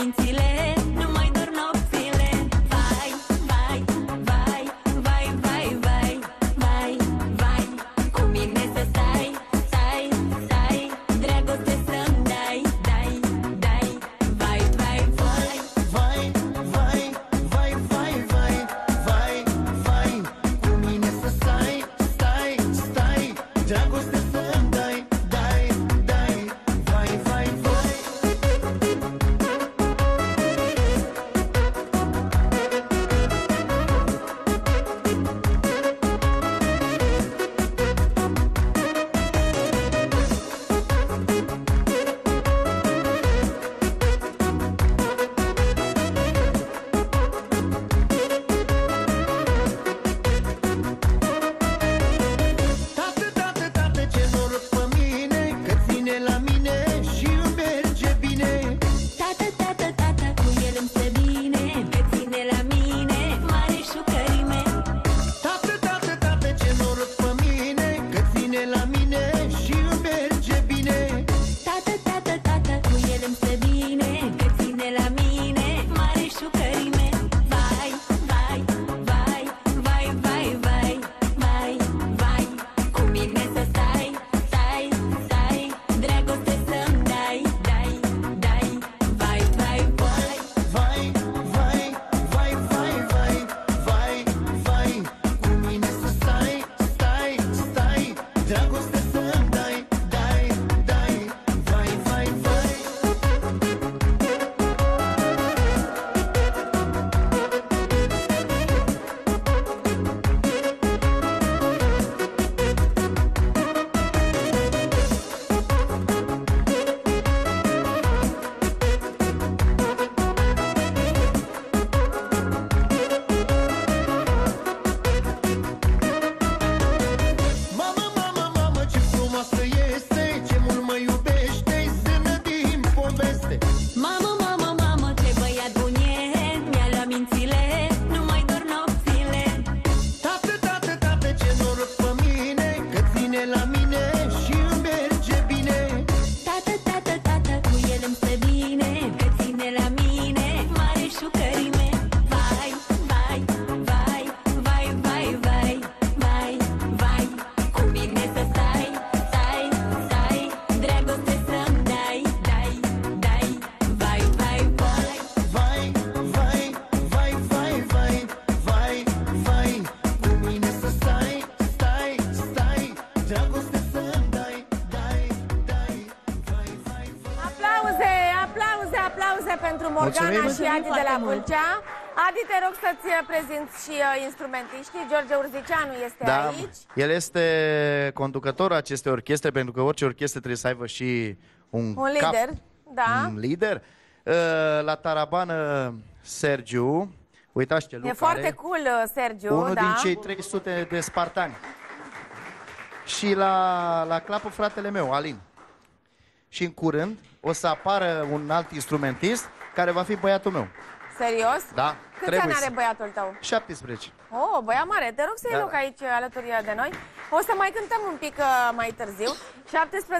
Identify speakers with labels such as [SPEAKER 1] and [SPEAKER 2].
[SPEAKER 1] mințile, nu mai dorm nopțile. Vai, vai, vai, vai, vai, vai, vai, vai, cu mine să stai, stai, stai, dragoste să-mi dai, dai, dai. Vai, vai, vai,
[SPEAKER 2] Vai, vai, vai, vai, vai, vai, vai, cu mine să stai, stai, stai, dragoste să-mi dai, dai, dai. Vai, vai, vai. Tată, tată, tată, ce noroc pe mine, că ține la mine și îmi merge bine.
[SPEAKER 1] tată, tată, tată, cu el îmi stă bine, că ține la mine, mare șucărime.
[SPEAKER 2] Tată, tată, tată, ce noroc pe mine, că ține la mine și îmi merge bine.
[SPEAKER 1] Tată, tată, tată, cu el îmi stă bine, că ține la mine, mare șucărime. Vai, vai, vai, vai, vai, vai, vai, vai, cu mine să stai, stai, stai, dragoste să-mi dai, dai, dai. Vai, vai, vai.
[SPEAKER 2] Vai, vai, vai, vai, vai, vai, vai, cu mine să stai, stai, stai, dragoste să-mi dai, dai, dai. Vai, vai, vai. Mamă, mamă, mamă, ce frumoasă este, ce mult mă iubește, semnă din poveste.
[SPEAKER 1] Mamă, mamă, mamă, ce băiat bun e, mi-a luat mințile, nu mai dorm nopțile.
[SPEAKER 2] Tată, tată, tată, ce noroc pe mine, că ține la mine și îmi merge bine.
[SPEAKER 1] Tată, tată, tată, cu el îmi stă bine, că ține la mine, mare șucărime. Vai, vai, vai, vai, vai, vai, vai, vai, cu mine să stai, stai, stai, dragoste să-mi dai, dai, dai. Vai, vai, vai.
[SPEAKER 2] Vai, vai, vai, vai, vai, vai, vai, cu mine să stai, stai, stai, dragoste să-mi dai, dai, dai. Vai, vai, vai.
[SPEAKER 3] Aplauze, aplauze, aplauze pentru Morgana
[SPEAKER 4] Mulțumim.
[SPEAKER 3] și Adi de
[SPEAKER 4] Mulțumim
[SPEAKER 3] la
[SPEAKER 4] foarte mult.
[SPEAKER 3] Vâlcea. Adi, te rog să-ți prezinți și instrumentiștii. George Urzicianu este
[SPEAKER 4] Da,
[SPEAKER 3] aici.
[SPEAKER 4] el este conducătorul acestei orchestre, pentru că orice orchestră trebuie să aibă și un
[SPEAKER 3] Un lider, da.
[SPEAKER 4] Un lider. La tarabană, Sergiu. Uitați ce lucru
[SPEAKER 3] E foarte
[SPEAKER 4] are.
[SPEAKER 3] cool, Sergiu,
[SPEAKER 4] Unul
[SPEAKER 3] da.
[SPEAKER 4] din cei 300 de spartani. Și la clapă fratele meu, Alin. Și în curând o să apară un alt instrumentist care va fi băiatul meu.
[SPEAKER 3] Serios?
[SPEAKER 4] Da,
[SPEAKER 3] Câți
[SPEAKER 4] trebuie
[SPEAKER 3] ani are
[SPEAKER 4] să-
[SPEAKER 3] băiatul tău?
[SPEAKER 4] 17.
[SPEAKER 3] Oh, băiat mare, te rog să iei
[SPEAKER 4] Da,
[SPEAKER 3] loc
[SPEAKER 4] da.
[SPEAKER 3] aici alături de noi. O să mai cântăm un pic mai târziu. 17